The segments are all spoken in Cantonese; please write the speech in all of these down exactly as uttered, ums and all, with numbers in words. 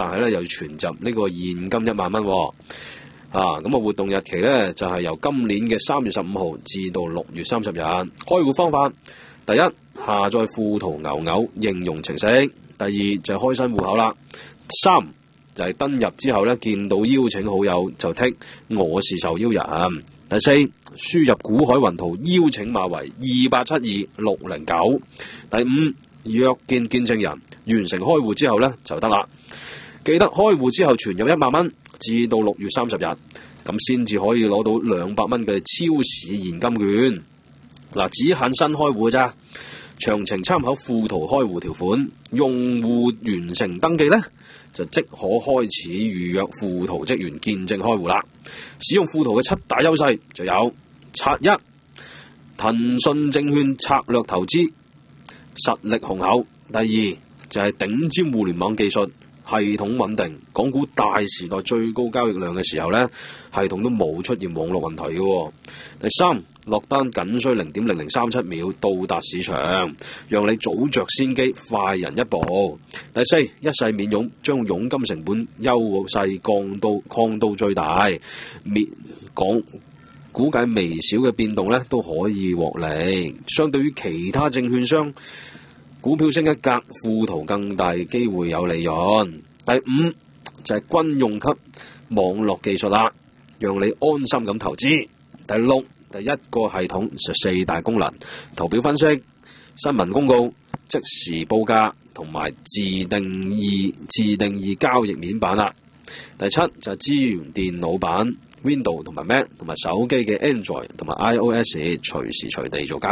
但係咧又要存入呢個現金一萬蚊。啊，咁啊活動日期咧就係、是、由今年嘅三月十五號至到六月三十日。開戶方法：第一，下載富途牛牛應用程式；第二就係開新戶口啦；三就係、是、登入之後咧見到邀請好友就剔我是受邀人；第四，輸入股海雲圖邀請碼為二八七二六零九；第五，約見見證人，完成開戶之後咧就得啦。記得開戶之後存入一萬蚊。至到六月三十日，咁先至可以攞到兩百蚊嘅超市現金券。嗱，只限新開戶咋，詳情參考富途開戶條款。用戶完成登記呢，就即可開始預約富途職員見證開戶啦。使用富途嘅七大優勢就有：拆一，騰訊證券策略投資，實力雄厚；第二就係、是、頂尖互聯網技術。系統穩定，港股大時代最高交易量嘅時候呢，系統都冇出現網絡問題嘅。第三，落單僅需零點零零三七秒到達市場，讓你早着先機，快人一步。第四，一世免佣，將佣金成本優勢降到降到最大，免港估計微小嘅變動呢都可以獲利。相對於其他證券商，股票升一格，富途更大機會有利潤。第五就係、是、軍用級網絡技術啦，讓你安心咁投資。第六，第一個系統就四大功能：圖表分析、新聞公告、即時報價同埋自定義自定義交易面板啦。第七就係、是、支援電腦版 Windows 同埋 Mac 同埋手機嘅 Android 同埋 iOS 隨時隨地做交易。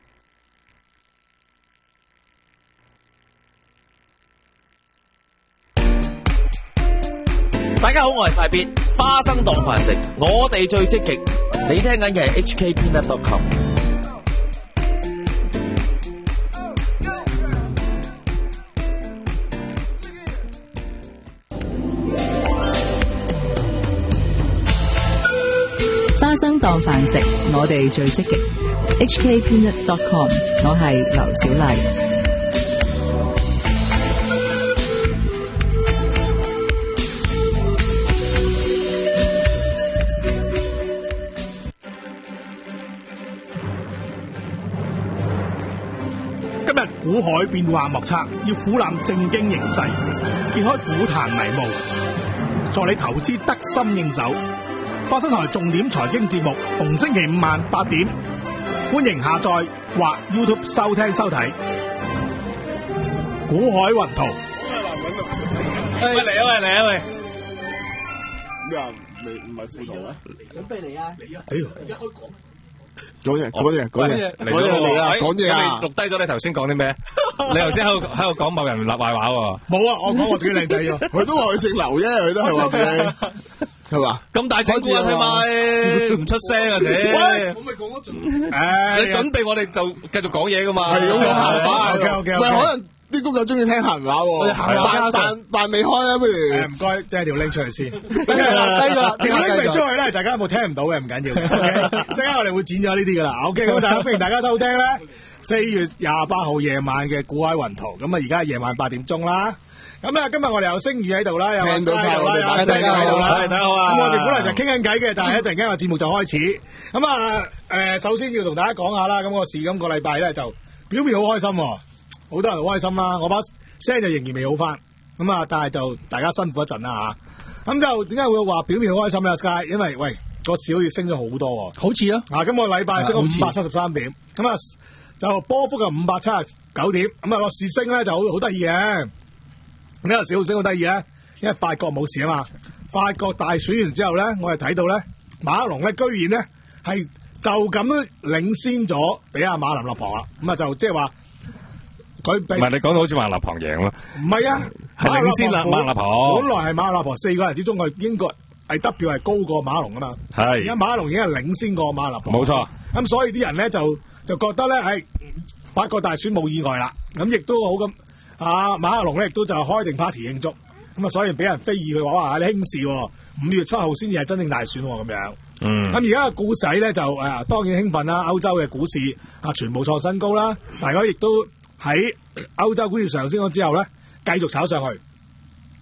大家好，我係大別，花生當飯食，我哋最積極。你聽緊嘅係 H K Peanut dot com。 花生當飯食，我哋最積極。H K Peanut dot com， 我係劉小麗。 股海變幻莫測，要俯瞰正經形勢，揭開股壇迷霧，助你投資得心應手。花生台重點財經節目，逢星期五晚八點，歡迎下載或 YouTube 收聽收睇。股海雲圖， 喂嚟啊喂嚟啊喂！ 咩啊？未唔係富途啊？ 準備嚟啊！嚟啊！ 哎呦， 一開講。講嘢，講嘢，講嘢，講嘢嚟啊！講嘢啊！ 錄低咗你頭先講啲咩？你頭先喺度喺度講某人立壞話喎。 冇啊！我講我自己靚仔喎。 佢都話佢姓劉啫，佢都係話佢係嘛？ 咁大隻股啊，佢咪唔出聲啊？啫！ 我咪講咗盡。 誒，你準備我哋就繼續講嘢噶嘛？ 係咁講閒話。 OK OK OK。 唔係可能啲公友中意聽閒話喎。但但但未開啊，不如。誒唔該，即係條 link 出嚟先。 低啦， 條 link 未出去咧，大家有冇聽唔到嘅？唔緊要嘅。OK，即刻我哋會剪咗呢啲噶啦。OK，咁大家歡迎大家收聽咧。四月廿八號夜晚嘅股海雲圖，咁啊而家夜晚八點鐘啦。咁咧今日我哋有星宇喺度啦，有阿 Sky 喺度啦，有阿 Sky 喺度啦。 大家好啊！ 咁我哋本來就傾緊偈嘅，但係一陣間個節目就開始。咁啊誒，首先要同大家講下啦，咁個市今個禮拜咧就表面好開心，好多人好開心啦。我把聲就仍然未好翻，咁啊，但係就大家辛苦一陣啦嚇。咁就點解會話表面好開心咧 ？Sky， 因為喂個市好似升咗好多喎， 好似啊！ 啊，今個禮拜升咗五百七十三點，咁啊就波幅就五百七十九點，咁啊個市升咧就好好得意嘅。呢個市好升好得意啊，因為法國冇事啊嘛。法國大選完之後咧，我哋睇到咧馬克龍咧居然咧係就咁領先咗俾阿馬林勒龐啦，咁啊就即係話。佢唔係你講到好似馬立龐贏咯， 唔係啊， 係領先啦，馬立龐本來係馬立龐四個人之中，佢應該係得票係高過馬龍噶嘛， 係而家馬龍已經係領先過馬立龐， 冇錯。 咁所以啲人咧就就覺得咧係法國大選冇意外啦，咁亦都好咁啊馬龍咧亦都就開定 party 慶祝，咁啊所以俾人非議佢話哇你輕視喎，五月七號先至係真正大選咁樣。嗯，咁而家嘅股市咧就誒、啊、當然興奮啦，歐洲嘅股市啊全部創新高啦，大家亦都喺歐洲股市上升咗之後咧，繼續炒上去。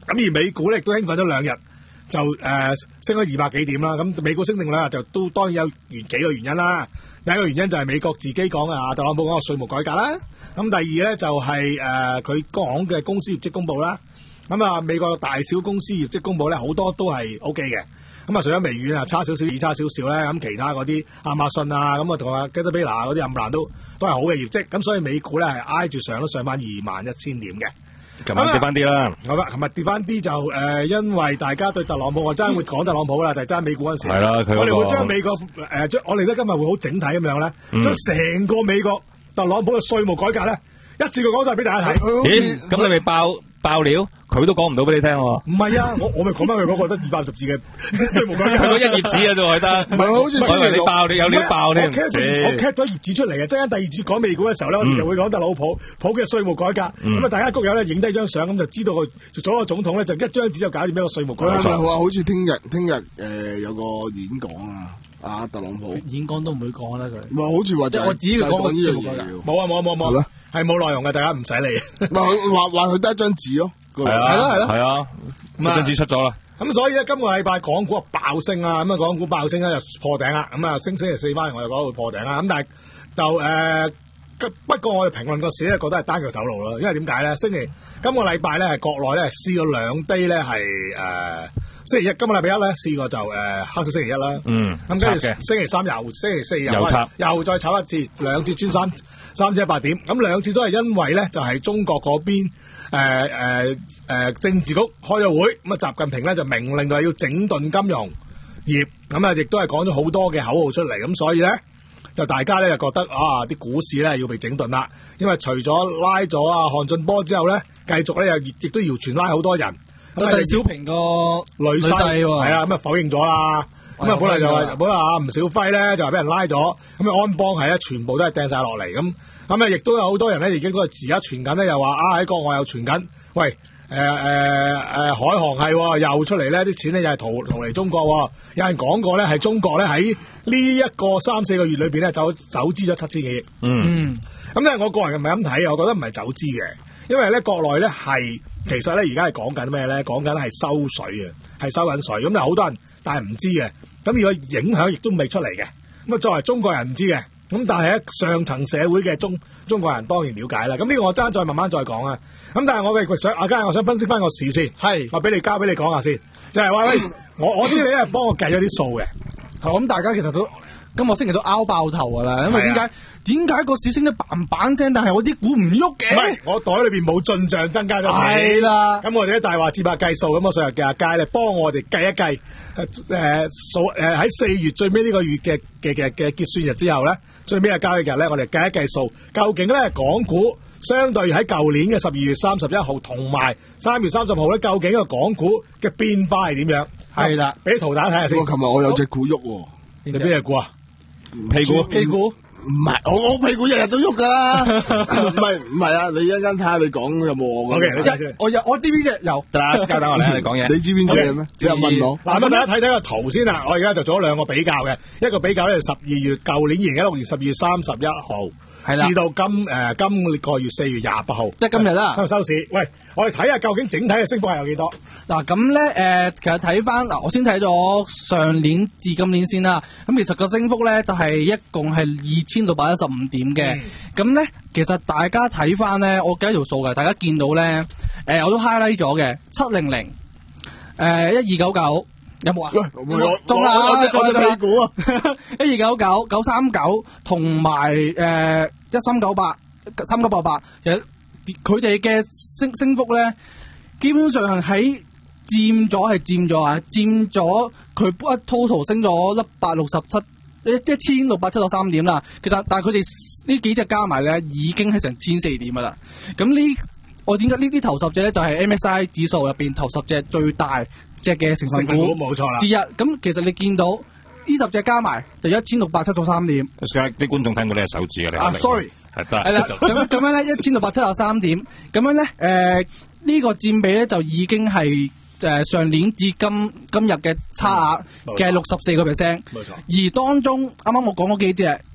咁而美股咧亦都興奮咗兩日，就誒、呃、升咗二百幾點啦。咁美股升定兩日就都當然有原幾個原因啦。第一個原因就係美國自己講啊，特朗普講個稅務改革啦。咁第二咧就係誒佢講嘅公司業績公佈啦。咁啊，美國大小公司業績公佈咧，好多都係 O K 嘅。咁啊，除咗微軟啊差少少，二差少少咧，咁其他嗰啲亞馬遜啊，咁啊同啊 Caterpillar 嗰啲冚唪唥都都係好嘅業績。咁所以美股咧係挨住上都上翻二萬一千點嘅。 琴日跌翻啲啦。 好啦，琴日跌翻啲就誒、呃，因為大家對特朗普，我真係會講特朗普啦，但係爭美股嗰陣時， 係啦，佢我哋會將美國誒將、呃、我哋咧今日會好整體咁樣咧，將成個美國特朗普嘅稅務改革咧，一次過講晒俾大家睇。 咦？咁你咪爆爆料？佢都講唔到俾你聽喎。 唔係啊，我我咪講翻佢嗰個得二百五十字嘅稅務改革， 佢嗰一頁紙啊，仲係得。 唔係好似我以為你爆，你有料爆添。 我 cap 咗我 cap 咗頁紙出嚟嘅，即係第二節講美股嘅時候咧，我哋就會講特朗普普嘅稅務改革。咁啊，大家谷友咧影低張相，咁就知道佢做咗個總統咧，就一張紙就搞掂咩個稅務改革。 佢係咪話好似聽日聽日誒有個演講啊？啊，特朗普演講都唔會講啦佢。 唔係好似話就係我只要講個呢樣稅務改革嘢。 冇啊冇啊冇冇，係冇內容嘅，大家唔使理。 唔係佢話話佢得一張紙咯。 係啊， 係咯係咯係啊，咁啊，張紙出咗啦。 咁所以咧，今個禮拜港股啊爆升啊，咁啊港股爆升咧就破頂啦。咁啊升星期四翻嚟，我哋講會破頂啦。咁但係就誒、呃，不過我哋評論個市咧，覺得係單腳走路咯。因為點解咧？星期今個禮拜咧係國內咧試過兩低咧係誒星期一，今個禮拜一咧試過就誒、呃、黑色星期一啦。 嗯， 咁跟住星期三又星期四又又插又再炒一次，兩次穿三三千一百點。咁兩次都係因為咧就係、是、中國嗰邊。誒誒誒政治局開咗會，咁啊習近平咧就命令佢要整頓金融業，咁啊亦都係講咗好多嘅口號出嚟，咁所以咧就大家咧就覺得啊啲股市咧要被整頓啦，因為除咗拉咗啊韓俊波之後咧，繼續咧又亦都謠傳拉好多人， 咁啊李小平個女婿係啊，咁啊否認咗啦，咁啊本來就話本來啊吳小輝咧就係俾人拉咗，咁啊安邦係咧全部都係掟晒落嚟咁。咁啊，亦都有好多人咧，已經嗰個而家傳緊咧，又話啊喺國外又傳緊，喂，誒誒誒海航係又出嚟咧，啲錢咧又係逃逃嚟中國，有人講過咧係中國咧喺呢一個三四個月裏邊咧走走資咗七千幾億。 嗯， 咁咧我個人唔係咁睇，我覺得唔係走資嘅，因為咧國內咧係其實咧而家係講緊咩咧？講緊係收水嘅，係收緊水。咁有好多人但係唔知嘅，咁如果影響亦都未出嚟嘅。咁啊作為中國人唔知嘅。咁但係喺上層社會嘅中中國人當然了解啦。咁呢個我爭再慢慢再講啊。咁但係我嘅想阿嘉，我想分析翻個市先。係，我俾你交俾你講下先。就係、是、話喂，我我知你咧幫我計咗啲數嘅。 係咁，大家其實都今個星期都拗爆頭噶啦。因為點解點解個市升得嘭嘭聲，但係我啲股唔喐嘅？唔係，我袋裏邊冇進帳增加咗錢。係啦。咁我哋啲大話節拍計數，咁我上日嘅阿佳咧幫我哋計一計。誒誒數誒喺四月最尾呢個月嘅嘅嘅嘅結算日之後咧，最尾嘅交易日咧，我哋計一計數，究竟咧港股相對喺舊年嘅十二月三十一號同埋三月三十號咧，究竟個港股嘅變化係點樣？係啦，俾圖大家睇下先。我琴日我有隻股喐喎，你邊隻股啊？屁股，屁股。唔係，我我屁股日日都喐噶啦，唔係唔係啊！你一陣間睇下你講有冇我。O K， 我有我知邊隻有。得啦，交等我嚟，你講嘢。你知邊隻咩？你又問我。嗱，咁大家睇睇個圖先啦。我而家就做咗兩個比較嘅，一個比較咧就十二月舊年二零一六年十二月三十一號，至到今誒、呃、今個月四月廿八號，即係今日啦。今日收市。喂，我哋睇下究竟整體嘅升幅係有幾多？嗱，咁咧誒，其實睇翻嗱，我先睇咗上年至今年先啦。咁其實個升幅咧就係、是、一共係二千六百一十五點嘅。咁、嗯、咧，其實大家睇翻咧，我計條數嘅，大家見到咧，誒、呃，我都 highlight 咗嘅，七零零，誒，一二九九，有冇啊？喂，中啦，我隻美股啊，一二九九，九三九，同埋誒一三九八，三九八八，其實佢哋嘅升升幅咧，基本上係喺佔咗係佔咗啊，佔咗佢一 total 升咗一百六十七。即係千六百七十三點啦，其實但係佢哋呢幾隻加埋咧，已經係成千四點噶啦。咁呢，我點解呢啲頭十隻咧就係 M S I 指數入邊頭十隻最大隻嘅成分股，冇錯啦。之一，咁其實你見到呢十隻加埋就一千六百七十三點。 啲觀眾聽過你係手指嘅，你啊 sorry 係得係啦。咁樣咁樣咧，一千六百七十三點，咁樣咧，誒、呃、呢、呢個佔比咧就已經係。誒、呃、上年至今今日嘅差額嘅六十四個 percent，而當中啱啱我講嗰幾隻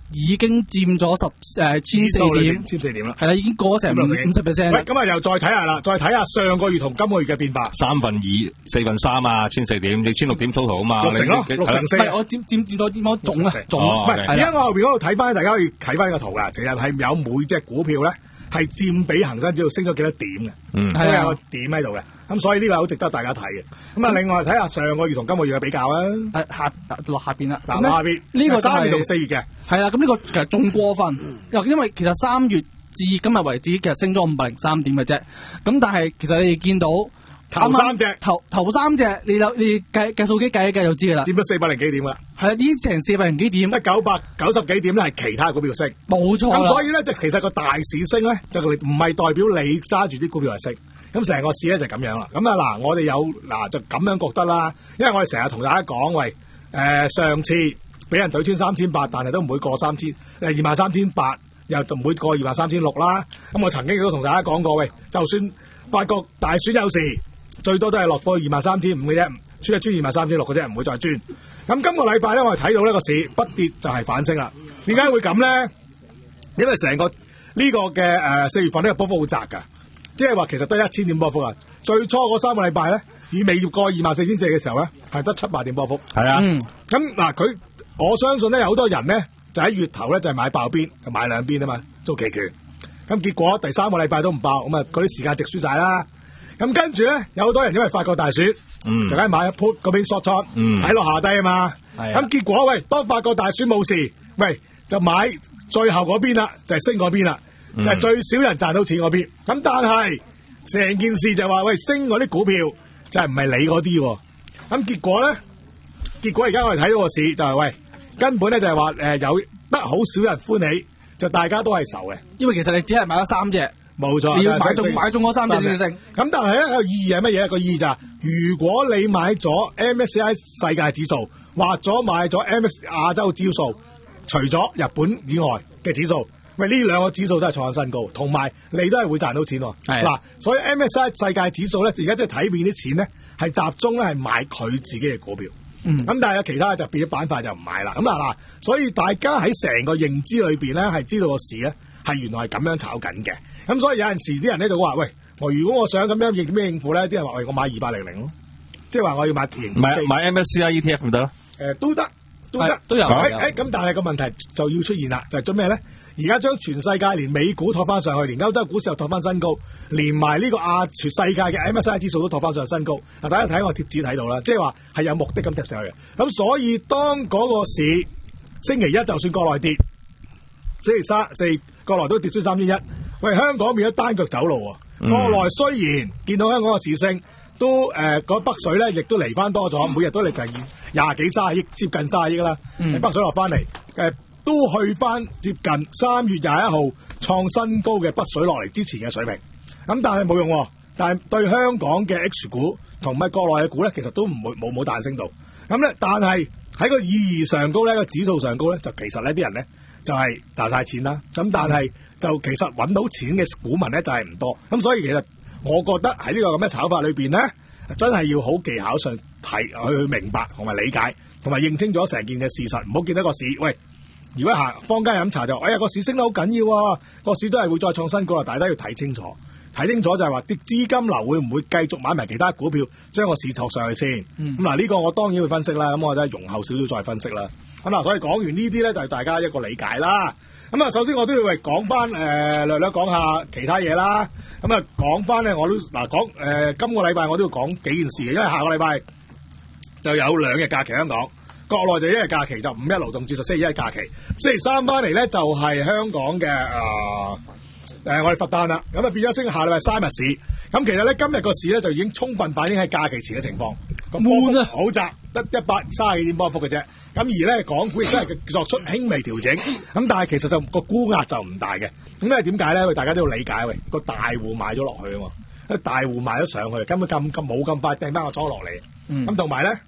已經佔咗十誒千四點， 千四點啦， 係啦，已經過咗成五五十 percent。 喂，咁啊又再睇下啦，再睇下上個月同今個月嘅變化。 三分二、四分三啊，千四點，你千六點 total 啊嘛， 六成咯，六成四。 唔係我佔佔佔多啲，我總啊總。 唔係，而家我後邊嗰度睇翻，大家可以睇翻呢個圖噶，其實係有每隻股票咧係佔比恒生指數升咗幾多點嘅， 嗯， 都有個點喺度嘅。咁所以呢個好值得大家睇嘅。咁啊，另外睇下上個月同今個月嘅比較啊。 誒下落下邊啦， 嗱下邊呢個三月同四月嘅。 係啦，咁呢個其實仲過分，又因為其實三月至今日為止，其實升咗五百零三點嘅啫。咁但係其實你哋見到頭三隻， 頭頭三隻，你有你計計數機計一計就知噶啦， 佔咗四百零幾點啦。 係啊，已經成四百零幾點， 得九百九十幾點咧係其他股票升， 冇錯。 咁所以咧，就其實個大市升咧，就唔係代表你揸住啲股票係升。咁成個市咧就咁樣啦。咁啊嗱，我哋有嗱就咁樣覺得啦，因為我哋成日同大家講，喂，誒、呃、上次俾人懟穿三千八，但係都唔會過三千，誒二萬三千八，又唔會過二萬三千六啦。咁我曾經亦都同大家講過，喂，就算法國大選有時，最多都係落到二萬三千五嘅啫，穿一穿二萬三千六嘅啫，唔會再穿。咁今個禮拜咧，我哋睇到呢個市不跌就係反升啦。點解會咁咧？因為成個呢個嘅誒四月份呢個波幅好窄㗎。即係話其實得一千點波幅啊！最初嗰三個禮拜咧，以未越過二萬四千四嘅時候咧，係得七百點波幅。 係啊， 咁嗱佢，我相信咧有好多人咧就喺月頭咧就係買爆邊，就買兩邊啊嘛，做期權。咁結果第三個禮拜都唔爆，咁啊嗰啲時間值輸晒啦。咁跟住咧有好多人因為法國大選， 嗯、 就梗係買一 put 嗰邊 short 倉，睇落下低啊嘛。咁、啊、結果喂，當法國大選冇事，喂就買最後嗰邊啦，就係、是、升嗰邊啦。就係最少人賺到錢嗰邊，咁但係成件事就話喂升嗰啲股票就係唔係你嗰啲，咁結果咧，結果而家我哋睇到個市就係、是、喂根本咧就係話誒有得好少人歡喜，就大家都係愁嘅，因為其實你只係買咗三隻，冇錯，你要買中買中嗰三隻先升。咁但係咧個意義係乜嘢？個意義就係、是、如果你買咗 M S C I 世界指數，或咗買咗 M S C I 亞洲指數，除咗日本以外嘅指數。喂，呢兩個指數都係創新高，同埋你都係會賺到錢喎。嗱，所以 M S C I 世界指數咧，而家即係睇遍啲錢咧，係集中咧係買佢自己嘅股票。嗯，咁但係有其他就變咗板塊就唔買啦。咁啊嗱，所以大家喺成個認知裏邊咧，係知道個市咧係原來係咁樣炒緊嘅。咁所以有陣時啲人咧就話：喂，我如果我想咁樣應咩應付咧？啲人話：喂，我買二八零零咯，即係話我要買平買買 M S C I E T F 唔得咯？誒， 都得，都得，都有。誒誒，咁但係個問題就要出現啦，就係做咩咧？而家將全世界連美股托翻上去，連歐洲股市又托翻新高，連埋呢個亞全世界嘅 M S C I 指數都托翻上新高。嗱，大家睇我貼紙睇到啦，即係話係有目的咁貼上去嘅。咁所以當嗰個市星期一就算國內跌，星期三四國內都跌出三千一，喂，香港變咗單腳走路喎。嗯、國內雖然見到香港嘅市升，都誒嗰、呃、北水咧亦都嚟翻多咗，每日都嚟就係廿幾卅億，接近卅億啦。嗯、北水落翻嚟誒。呃都去翻接近三月廿一號創新高嘅北水落嚟之前嘅水平，咁但係冇用，但係對香港嘅 H 股同埋國內嘅股咧，其實都唔會冇冇彈升到，咁咧，但係喺個意義上高咧，個指數上高咧，就其實呢啲人咧就係賺晒錢啦，咁但係就其實揾到錢嘅股民咧就係唔多，咁所以其實我覺得喺呢個咁嘅炒法裏邊咧，真係要好技巧上睇去去明白同埋理解，同埋認清咗成件嘅事實，唔好見到個市喂。如果行坊間飲茶就，哎呀個市升得好緊要喎，個市都係會再創新高啦，大家要睇清楚，睇清楚就係話啲資金流會唔會繼續買埋其他股票，將個市托上去先。咁嗱呢個我當然會分析啦，咁我就容後少少再分析啦。咁嗱，所以講完呢啲咧就係大家一個理解啦。咁啊，首先我都要嚟講翻誒略略講下其他嘢啦。咁啊講翻咧我都嗱講誒今個禮拜我都要講幾件事嘅，因為下個禮拜就有兩日假期香港。國內就一日假期，就五一勞動節，就星期一假期。星期三翻嚟咧就係、是、香港嘅誒誒我哋佛誕啦，咁啊變咗星期下禮拜三日市。咁其實咧今日個市咧就已經充分反映喺假期前嘅情況。悶啊，好窄，得一百三十幾點波幅嘅啫。咁而咧港股亦都係作出輕微調整。咁但係其實就個沽壓就唔大嘅。咁因為點解咧？喂，大家都要理解喂，個大戶買咗落去啊嘛，因為大戶買咗上去，根本咁咁冇咁快掟翻個倉落嚟。咁同埋咧。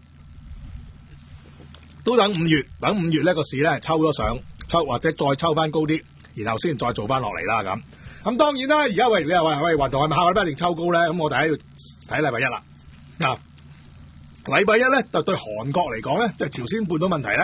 都等五月，等五月呢個市咧抽咗上，抽或者再抽翻高啲，然後先再做翻落嚟啦咁。咁當然啦，而家喂你又話喂運動係咪下個禮拜一定抽高咧？咁我哋喺度睇禮拜一啦。嗱，禮拜一咧就對韓國嚟講咧，就朝鮮半島問題咧，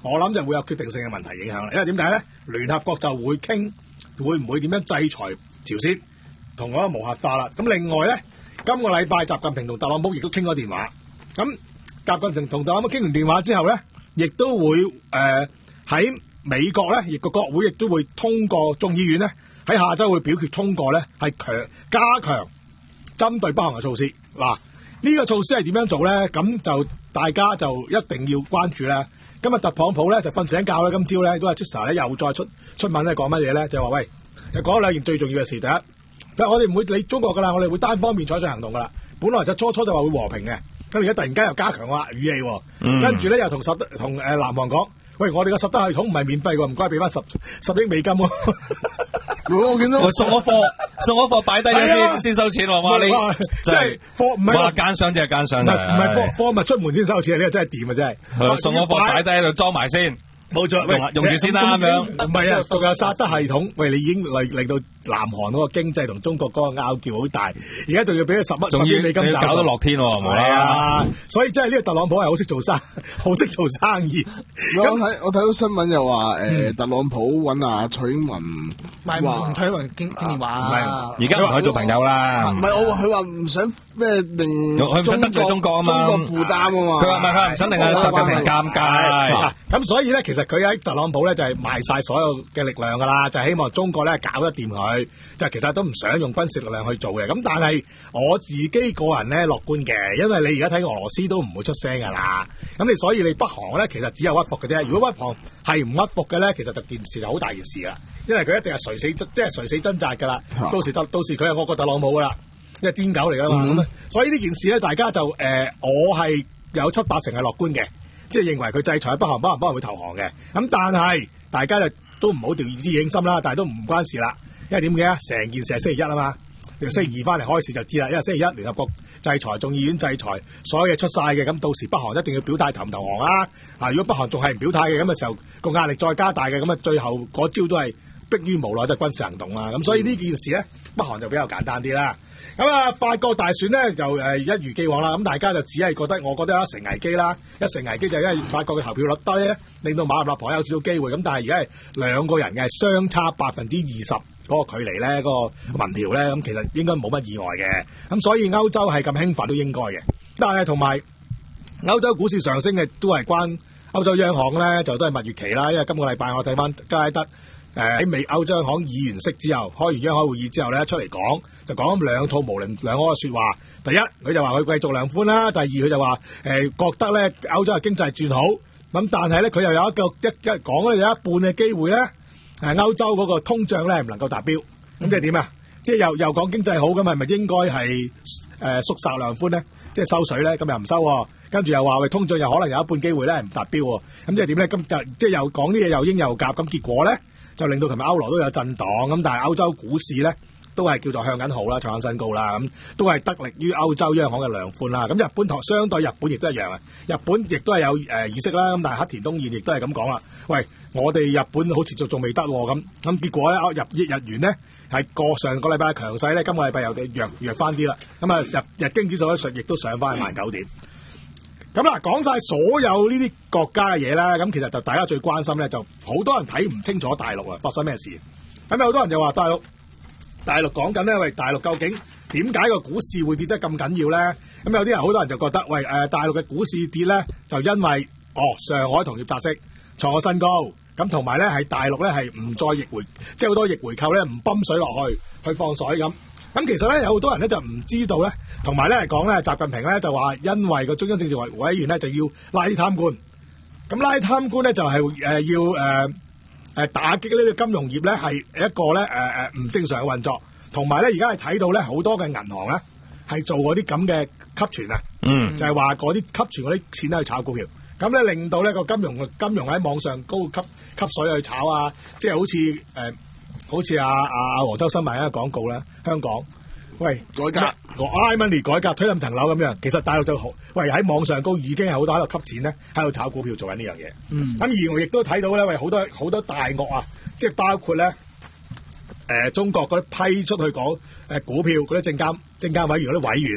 我諗就會有決定性嘅問題影響啦。因為點解咧？聯合國就會傾會唔會點樣制裁朝鮮，同嗰個無核化啦。咁另外咧，今個禮拜習近平同特朗普亦都傾咗電話。咁習近平同特朗普傾完電話之後咧，亦都會誒喺、呃、美國咧，亦個國會亦都會通過眾議院咧喺下週會表決通過咧，係強加強針對北韓嘅措施。嗱，呢個措施係點樣做咧？咁就大家就一定要關注啦。今日特朗普咧就瞓醒覺咧，今朝咧都係 Twitter 咧又再出出文咧講乜嘢咧？就話喂，又講兩件最重要嘅事。第一，我哋唔會理中國噶啦，我哋會單方面採取行動噶啦。本來就初初就話會和平嘅，咁而家突然間又加強話語氣，嗯、跟住咧又同實同誒南韓講，喂，我哋嘅實德系統唔係免費喎，唔該俾翻十十億美金喎。 我見到我送咗貨，送咗貨擺低咗先先收錢喎。哇！你即係貨唔係話奸商就係奸商， 唔係唔係貨貨物出門先收錢，呢個真係掂啊！真係送咗貨擺低喺度裝埋先。 冇錯，喂， 用住先啦咁樣。 唔係啊，仲有薩德系統，喂，你已經令令到南韓嗰個經濟同中國嗰個拗撬好大，而家仲要俾佢十蚊十億美金找數， 搞到落天喎，係咪啊？所以真係呢個特朗普係好識做生，好識做生意。 我睇我睇到新聞又話誒，特朗普揾阿蔡英文， 唔係同蔡英文傾傾電話， 唔係而家唔可以做朋友啦。 唔係我佢話唔想咩令佢唔想得罪中國啊嘛， 中國負擔啊嘛。 佢話唔係佢唔想令阿習近平尷尬。 咁所以咧，其實佢喺特朗普咧就係賣晒所有嘅力量噶啦，就係希望中國咧搞得掂佢，就其實都唔想用軍事力量去做嘅。咁但係我自己個人咧樂觀嘅，因為你而家睇俄羅斯都唔會出聲噶啦。咁你所以你北韓咧其實只有屈服嘅啫。如果北韓係唔屈服嘅咧，其實就件事就好大件事啦。因為佢一定係垂死即係垂死掙扎噶啦。到時到到時佢係惡過特朗普噶啦，因為癲狗嚟噶嘛。咁、嗯、所以呢件事咧，大家就誒、呃，我係有七八成係樂觀嘅。即係認為佢制裁北韓，北韓北韓會投降嘅。咁但係大家就都唔好掉以輕心啦。但係都唔關事啦，因為點嘅啊？成件事係星期一啊嘛，你星期二翻嚟開始就知啦。因為星期一聯合國制裁，眾議院制裁，所有嘢出晒嘅。咁到時北韓一定要表態投唔投降啦。啊，如果北韓仲係唔表態嘅咁嘅時候，個壓力再加大嘅，咁啊最後嗰招都係迫於無奈，就軍事行動啦。咁所以呢件事咧，北韓就比較簡單啲啦。咁啊，法國大選咧就誒一如既往啦，咁大家就只係覺得，我覺得有一成危機啦，一成危機就係因為法國嘅投票率低咧，令到馬立婆有少少機會，咁但係而家係兩個人嘅相差百分之二十嗰個距離咧，嗰、嗰個民調咧，咁其實應該冇乜意外嘅，咁所以歐洲係咁興奮都應該嘅，但係同埋歐洲股市上升嘅都係關歐洲央行咧就都係蜜月期啦，因為今個禮拜我睇翻加拉德。誒喺美歐央行議完息之後，開完央行會議之後咧，出嚟講就講兩套模棱兩可嘅説話。第一，佢就話佢繼續量寬啦；第二，佢就話誒、呃、覺得咧歐洲嘅經濟轉好。咁但係咧，佢又有一個一一講咧有一半嘅機會咧，誒歐洲嗰個通脹咧唔能夠達標。咁即係點啊？即係又又講經濟好咁，係咪應該係誒、呃、縮窄量寬咧？即係收水咧？咁又唔收、哦，跟住又話喂通脹又可能有一半機會咧唔達標喎。咁即係點咧？咁就即係又講啲嘢又鷹又鴿，咁結果咧？就令到琴日歐羅都有震盪，咁但係歐洲股市咧都係叫做向緊好啦，創緊新高啦，咁都係得力於歐洲央行嘅量寬啦。咁日本同相對日本亦都一樣啊，日本亦都係有誒、呃、意識啦，咁但係黑田東彥亦都係咁講啦。喂，我哋日本好似仲仲未得喎，咁咁結果咧日日元咧係過上個禮拜強勢咧，今個禮拜又弱弱翻啲啦。咁啊日日經指數咧亦都上翻萬九點。咁啦，講晒所有呢啲國家嘅嘢啦，咁其實就大家最關心咧，就好多人睇唔清楚大陸啊發生咩事。咁有好多人就話大陸，大陸講緊咧，喂，大陸究竟點解個股市會跌得咁緊要咧？咁有啲人好多人就覺得，喂，誒、呃，大陸嘅股市跌咧，就因為哦，上海同業拆息創咗新高，咁同埋咧係大陸咧係唔再逆回，即係好多逆回購咧唔泵水落去，去放水咁。咁其實咧有好多人咧就唔知道咧，同埋咧講咧，習近平咧就話因為個中央政治委委員咧就要拉啲貪官，咁拉貪官咧就係、是、誒、呃、要誒誒、呃、打擊呢個金融業咧係一個咧誒誒唔正常嘅運作，同埋咧而家係睇到咧好多嘅銀行咧係做嗰啲咁嘅吸存啊，嗯，就係話嗰啲吸存嗰啲錢咧去炒股票，咁咧令到呢個金融金融喺網上高吸吸水去炒啊，即係好似誒。呃好似阿阿阿黃秋生賣一個廣告啦，香港喂改革，我 iMoney 改革推冧層樓咁樣，其實大陸就好喂喺網上高已經係好多喺度吸錢咧，喺度炒股票做緊呢樣嘢。嗯，咁而我亦都睇到咧，喂好多好多大鱷啊，即係包括咧誒、呃、中國嗰啲批出去講誒股票嗰啲證監證監委員嗰啲委員啊，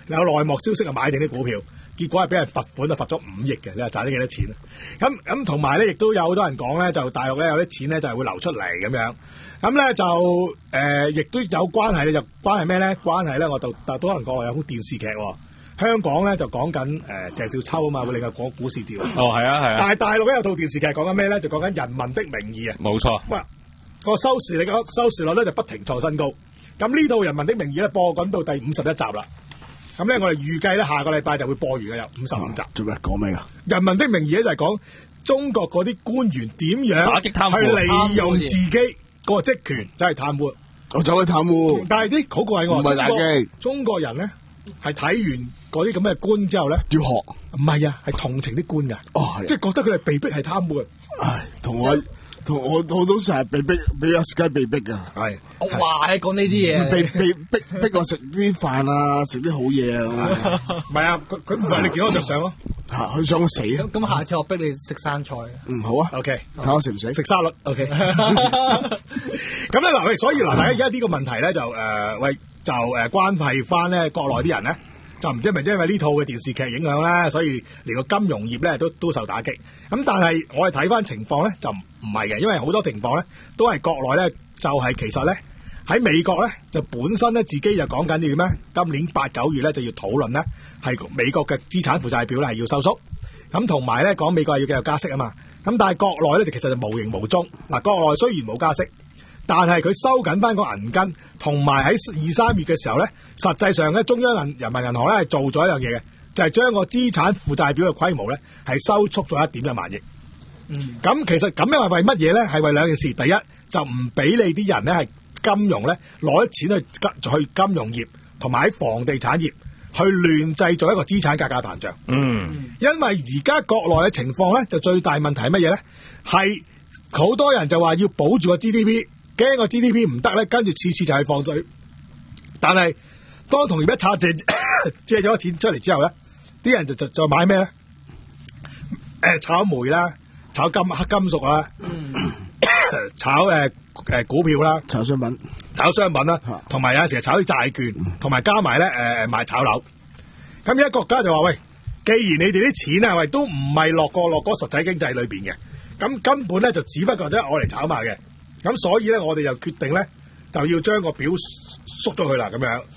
有內幕消息啊買定啲股票，結果係俾人罰款啊，罰咗五億嘅，你話賺咗幾多錢啊？咁咁同埋咧，亦都有好多人講咧，就大陸咧有啲錢咧就係會流出嚟咁樣。咁咧就誒，亦、呃、都有關係咧，就關係咩咧？關係咧，我就但多人講話有部電視劇喎。香港咧就講緊誒鄭少秋啊嘛，會令佢講股市跌。 哦，係啊，係啊。 但係大陸咧有套電視劇講緊咩咧？就講緊《人民的名義》啊。 冇錯。 哇！個收視率個收視率咧就不停創新高。咁呢套《人民的名義》咧播緊到第五十一集啦。咁咧我哋預計咧下個禮拜就會播完嘅，有五十五集。 做咩講咩㗎？《 人民的名義》咧就係講中國嗰啲官員點樣打擊貪污， 去利用自己個職權，真係貪污。 我走去貪污。 但係啲好過癮喎， 唔係打擊。 中國人咧係睇完嗰啲咁嘅官之後咧， 要學。 唔係啊，係同情啲官㗎。 哦， 即係覺得佢哋被逼係貪污嘅。 唉，同我同我我都成日被逼，俾阿 Sky 被逼㗎。 係。 哇！講呢啲嘢， 被被逼逼我食啲飯啊，食啲好嘢啊。 唔係啊，佢佢唔係你見我着相咯。 嚇，佢想我死啊！ 咁咁下次我逼你食生菜。 嗯，好啊。 OK， 睇我食唔食？ 食沙律。OK。咁咧嗱，喂，所以嗱，大家而家呢個問題咧就誒、呃，喂，就誒、呃、關係翻咧國內啲人咧，就唔知係咪因為呢套嘅電視劇影響咧，所以連個金融業咧都都受打擊。咁但係我哋睇翻情況咧就唔係嘅，因為好多情況咧都係國內咧就係、是、其實咧喺美國咧就本身咧自己就講緊要點咧，今年八九月咧就要討論咧係美國嘅資產負債表咧係要收縮。咁同埋咧講美國係要繼續加息啊嘛。咁但係國內咧就其實就無形無蹤。嗱，國內雖然冇加息，但係佢收緊翻個銀根，同埋喺二三月嘅時候咧，實際上咧中央銀人民銀行咧係做咗一樣嘢嘅，就係、是、將個資產負債表嘅規模咧係收縮咗一點一萬億。嗯，咁其實咁樣係為乜嘢咧？係為兩件事。第一就唔俾你啲人咧係金融咧攞啲錢去去金融業，同埋喺房地產業去亂製造一個資產價格膨脹。 嗯， 因為而家國內嘅情況咧，就最大問題係乜嘢咧？係好多人就話要保住個 G D P， 驚個 G D P 唔得咧，跟住次次就係放水。但係當同業一拆借借咗錢出嚟之後咧，啲人就就再買咩咧？誒、呃，炒煤啦，炒金黑金屬啦，嗯、炒誒誒、呃、股票啦， 炒商品， 炒商品啦，同埋有陣時炒啲債券，同埋加埋咧誒買炒樓。咁而家國家就話喂，既然你哋啲錢啊，喂都唔係落過落嗰實體經濟裏邊嘅，咁根本咧就只不過都係我嚟炒賣嘅。咁所以咧，我哋就決定咧就要將個表縮咗去啦，咁樣。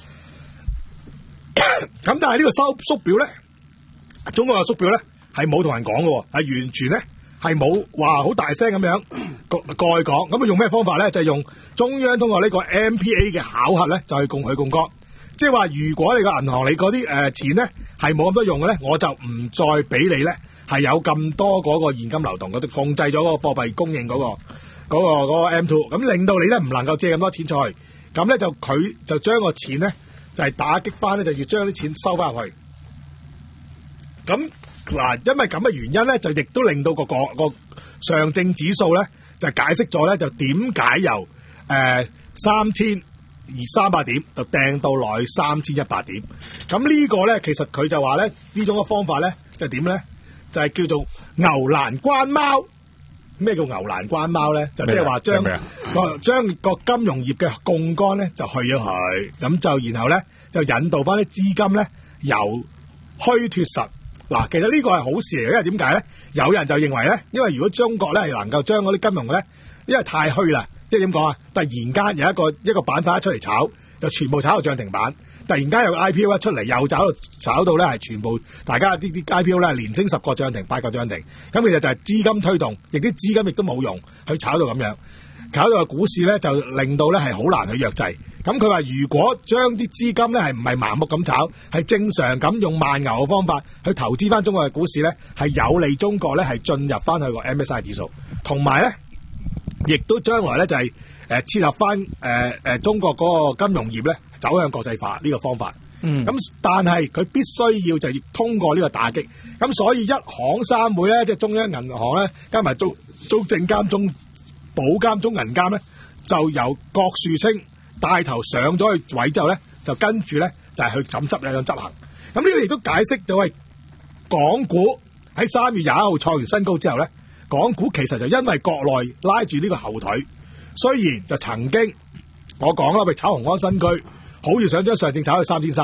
咁但係呢個收縮表咧，中國嘅縮表咧係冇同人講嘅，係完全咧係冇話好大聲咁樣過過去講。咁啊用咩方法咧？就係、是、用中央通過呢個 M P A 嘅考核咧，就去共許槓桿。即係話，如果你個銀行你嗰啲誒錢咧係冇咁多用嘅咧，我就唔再俾你咧係有咁多嗰個現金流動，嗰啲控制咗嗰個貨幣供應嗰、嗰個嗰、嗰個嗰個 M two， 咁令到你咧唔能夠借咁多錢出去，咁咧就佢就將個錢咧就係、是、打擊翻咧，就要將啲錢收翻入去。咁嗱，因為咁嘅原因咧，就亦都令到、嗰個、嗰個上證指數咧就解釋咗咧，就點解由誒三千二三百點就掟到來三千一百點。咁呢個咧其實佢就話咧呢種嘅方法咧就點咧，就係、是、叫做牛欄關貓。咩叫牛欄關貓咧？就即係話將個將個金融業嘅槓桿咧就去咗佢，咁就然後咧就引導翻啲資金咧由虛脫實。嗱，其實呢個係好事嚟嘅，因為點解咧？有人就認為咧，因為如果中國咧係能夠將嗰啲金融咧，因為太虛啦，即係點講啊？突然間有一個一個板塊一出嚟炒，就全部炒到漲停板。突然間有個 I P O 一出嚟，又炒到炒到咧係全部大家啲啲 I P O 咧連升十個漲停，八個漲停。咁其實就係資金推動，亦啲資金亦都冇用去炒到咁樣，搞到個股市咧就令到咧係好難去弱制。咁佢話如果將啲資金咧係唔係盲目咁炒，係正常咁用慢牛嘅方法去投資翻中國嘅股市咧，係有利中國咧係進入翻去個 M S C I 指數，同埋咧亦都將來咧就係、是。誒切合翻誒誒中國嗰個金融業咧走向國際化呢個方法，嗯，咁但係佢必須要就要通過呢個打擊，咁所以一行三會咧，即係中央銀行咧，加埋中中證監、中保監、中銀監咧，就由郭樹清帶頭上咗去位之後咧，就跟住咧就係、是、去怎執咧咁執行。咁呢個亦都解釋咗係港股喺三月廿一號創完新高之後咧，港股其實就因為國內拉住呢個後腿。雖然就曾經我講啦，喂炒雄安新區，好似想將上證炒去三千三，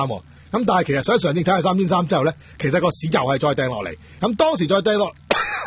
咁但係其實上上證炒去三千三之後咧，其實個市就係再掟落嚟。咁當時再掟落，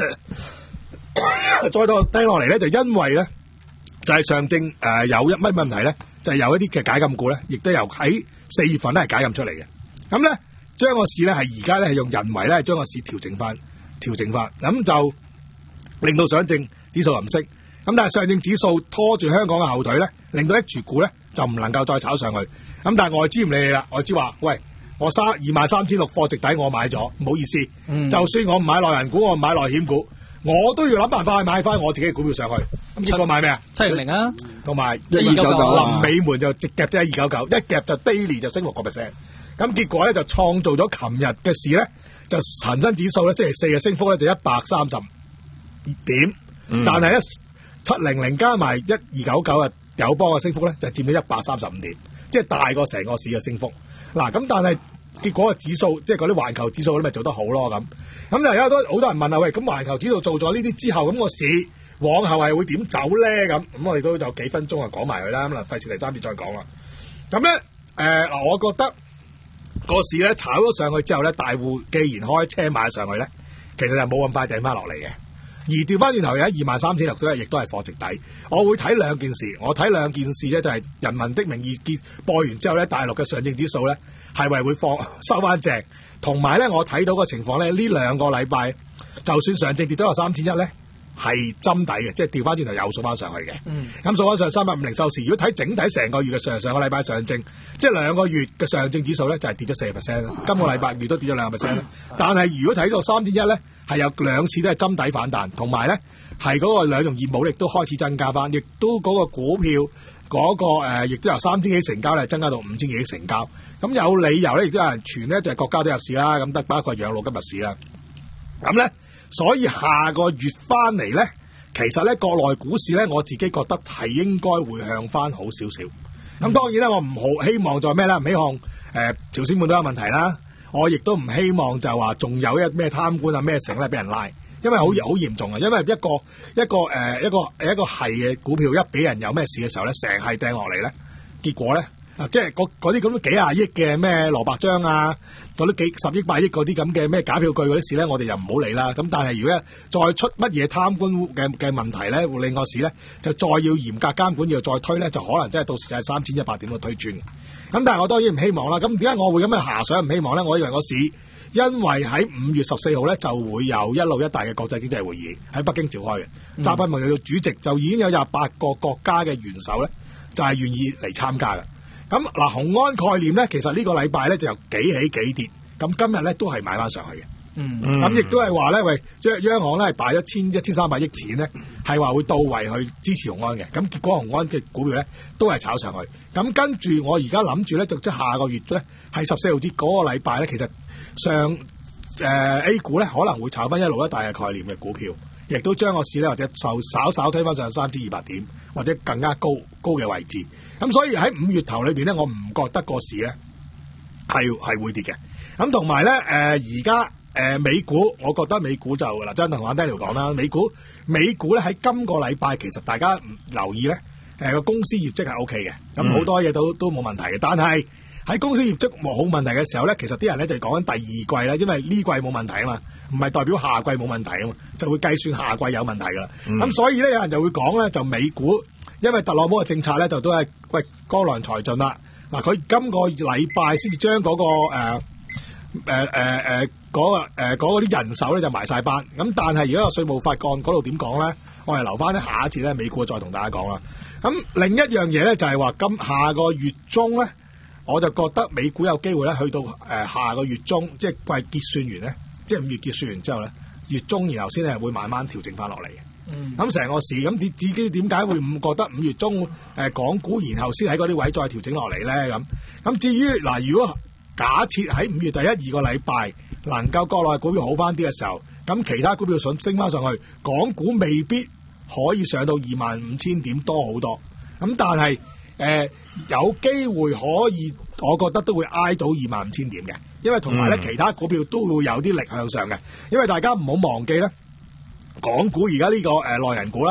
再到掟落嚟咧，就因為咧就係、是、上證誒、呃、有一乜問題咧，就係、是、有一啲嘅解禁股咧，亦都由喺四月份咧係解禁出嚟嘅。咁咧將個市咧係而家咧係用人為咧將個市調整翻，調整翻，咁就令到上證指數唔升。咁但係上證指數拖住香港嘅後腿咧，令到 H 股咧就唔能夠再炒上去。咁但係外資唔理你啦，外資話：喂，我三二萬三千六貨值底我買咗，唔好意思，嗯、就算我唔買內銀股，我唔買內險股，我都要諗辦法去買翻我自己嘅股票上去。咁結果買咩啊？ 七零零啊， 同埋一二九九， 臨尾門就直夾咗一二九九，一夾就 daily 就升六個 percent。咁結果咧就創造咗琴日嘅市咧，就恒生指數咧星期四嘅升幅咧就一百三十點，嗯、但係咧七零零加埋一二九九啊友邦嘅升幅咧就佔咗一百三十五點，即係大過成個市嘅升幅。嗱咁但係結果嘅指數即係嗰啲環球指數咧咪做得好咯咁。咁就有好多好多人問啊，喂，咁環球指數做咗呢啲之後，咁個市往後係會點走咧？咁咁我哋都有幾分鐘啊講埋佢啦，咁啊費事第三節再講啦。咁咧誒嗱，我覺得個市咧炒咗上去之後咧，大戶既然開車買上去咧，其實就冇咁快掟翻落嚟嘅。而調翻轉頭有二萬三千六都係，亦都係貨值底。我會睇兩件事，我睇兩件事咧就係、是《人民的名義》結播完之後咧，大陸嘅上證指數咧係咪會放收翻正？同埋咧，我睇到個情況咧，呢兩個禮拜就算上證跌到有三千一咧，係針底嘅，即係調翻轉頭又掃翻上去嘅。嗯，咁掃翻上三百五零收市。如果睇整體成個月嘅上上個禮拜上證，即係兩個月嘅上證指數咧，就係、是、跌咗四十 percent 啦。今個禮拜月都跌咗兩個 percent 啦。但係如果睇到三千一咧，係有兩次都係針底反彈，同埋咧係嗰個兩種業務亦都開始增加翻，亦都嗰個股票嗰、那個誒，亦、呃、都由三千幾成交咧增加到五千幾億成交。咁有理由咧，亦都有人傳咧，就係、是、國家都入市啦，咁得包括養老金入市啦。咁咧。所以下個月翻嚟咧，其實咧國內股市咧，我自己覺得係應該會向翻好少少。咁、嗯、當然啦，我唔好希望再咩啦，唔希望誒、呃、朝鮮半島有問題啦。我亦都唔希望就話仲有一咩貪官啊咩成咧俾人拉，因為好好嚴重啊。因為一個一個誒、呃、一個誒一個係嘅股票一俾人有咩事嘅時候咧，成係掟落嚟咧，結果咧啊，即係嗰啲咁幾廿億嘅咩蘿蔔章啊，嗰啲幾十億百億嗰啲咁嘅咩假票據嗰啲事咧，我哋就唔好理啦。咁但係如果再出乜嘢貪官嘅嘅問題咧，會令個市咧就再要嚴格監管，要再推咧，就可能真係到時就係三千一百點去推轉。咁但係我當然唔希望啦。咁點解我會咁嘅遐想唔希望咧？我以為個市因為喺五月十四號咧就會有一路一帶嘅國際經濟會議喺北京召開嘅，習近平做主席就已經有廿八個國家嘅元首咧就係、是、願意嚟參加嘅。咁嗱，雄安概念咧，其實呢個禮拜咧就由幾起幾跌，咁今日咧都係買翻上去嘅。嗯，咁亦都係話咧，喂，央央行咧係擺咗千一千三百億錢咧，係話會到位去支持雄安嘅。咁結果雄安嘅股票咧都係炒上去。咁跟住我而家諗住咧，就即係下個月咧係十四號節嗰個禮拜咧，其實上誒、呃、A 股咧可能會炒翻一路一帶嘅概念嘅股票，亦都將個市咧或者就稍稍推翻上三千二百點或者更加高高嘅位置。咁所以喺五月頭裏邊咧，我唔覺得個市咧係係會跌嘅。咁同埋咧，誒而家誒美股，我覺得美股就嗱，真同阿 Daniel 講啦，美股美股咧喺今個禮拜其實大家留意咧，誒、呃、個公司業績係 O K 嘅，咁好多嘢都都冇問題嘅。但係喺公司業績冇好問題嘅時候咧，其實啲人咧就講緊第二季啦，因為呢季冇問題啊嘛，唔係代表下季冇問題啊嘛，就會計算下季有問題噶啦。咁、嗯、所以咧，有人就會講咧，就美股。因為特朗普嘅政策咧，就都係喂江郎才盡啦。嗱，佢今個禮拜先至將嗰個誒誒誒誒嗰個誒嗰啲人手咧就埋晒班。咁但係而家個稅務法案嗰度點講咧？我係留翻咧下一次咧美股再同大家講啦。咁另一樣嘢咧就係話今下個月中咧，我就覺得美股有機會咧去到誒、呃、下個月中，即係季結算完咧，即係五月結算完之後咧，月中然後先係會慢慢調整翻落嚟嘅。咁成、嗯、個市咁點自己點解會唔覺得五月中誒、呃、港股然後先喺嗰啲位再調整落嚟咧？咁咁至於嗱、呃，如果假設喺五月第一二個禮拜能夠國內股票好翻啲嘅時候，咁其他股票想升翻上去，港股未必可以上到二萬五千點多好多。咁但係誒、呃、有機會可以，我覺得都會挨到二萬五千點嘅，因為同埋咧其他股票都會有啲力向上嘅，因為大家唔好忘記咧。港股而家呢個誒內銀股啦，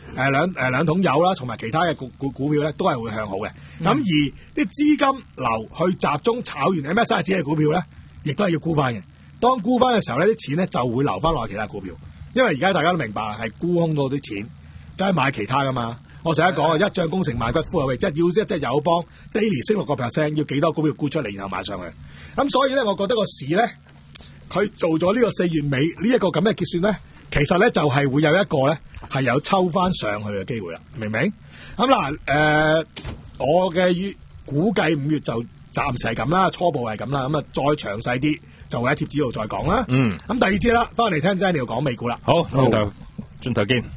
誒兩誒兩桶油啦，同埋其他嘅股股股票咧，都係會向好嘅。咁、 嗯、 而啲資金流去集中炒完 M S I 指嘅股票咧，亦都係要沽翻嘅。當沽翻嘅時候咧，啲錢咧就會流翻落其他股票，因為而家大家都明白係沽空到啲錢，就係買其他噶嘛。我成日講啊，一將功成萬骨枯啊，即係要一隻友邦 daily 升六個 percent， 要幾多股票沽出嚟，然後買上去。咁所以咧，我覺得個市咧，佢做咗呢個四月尾呢一個咁嘅結算咧，其實咧就係、是、會有一個咧係有抽翻上去嘅機會啦，明唔明？咁嗱，誒，我嘅估計五月就暫時係咁啦，初步係咁啦，咁啊再詳細啲就會喺貼紙度再講啦。 嗯， 咁第二節啦，翻嚟聽 Daniel 講美股啦。 好，轉頭轉頭見。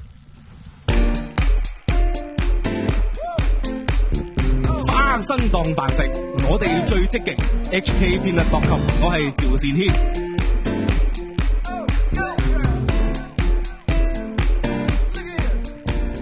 生當飯食，我哋最積極。H K Peanut dot com， 我係趙善軒。